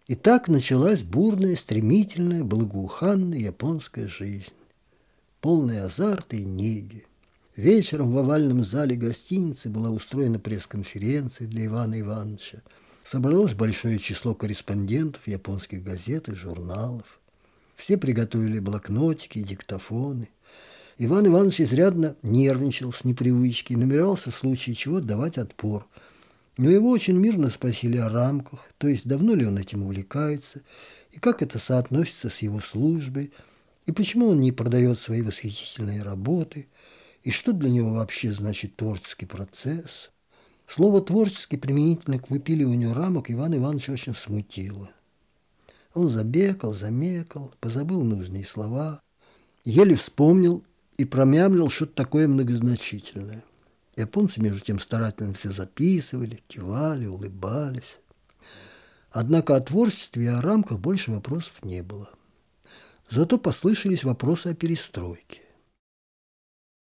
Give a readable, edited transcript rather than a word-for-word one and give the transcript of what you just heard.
И так началась бурная, стремительная, благоуханная японская жизнь, полная азарта и неги. Вечером в овальном зале гостиницы была устроена пресс-конференция для Ивана Ивановича. Собралось большое число корреспондентов японских газет и журналов. Все приготовили блокнотики и диктофоны. Иван Иванович изрядно нервничал с непривычки и намеревался в случае чего давать отпор. Но его очень мирно спросили о рамках, то есть давно ли он этим увлекается, и как это соотносится с его службой, и почему он не продает свои восхитительные работы, и что для него вообще значит творческий процесс. Слово «творческий» применительно к выпиливанию рамок Ивана Ивановича очень смутило. Он забекал, замекал, позабыл нужные слова, еле вспомнил и промямлил что-то такое многозначительное. Японцы, между тем, старательно все записывали, кивали, улыбались. Однако о творчестве и о рамках больше вопросов не было. Зато послышались вопросы о перестройке.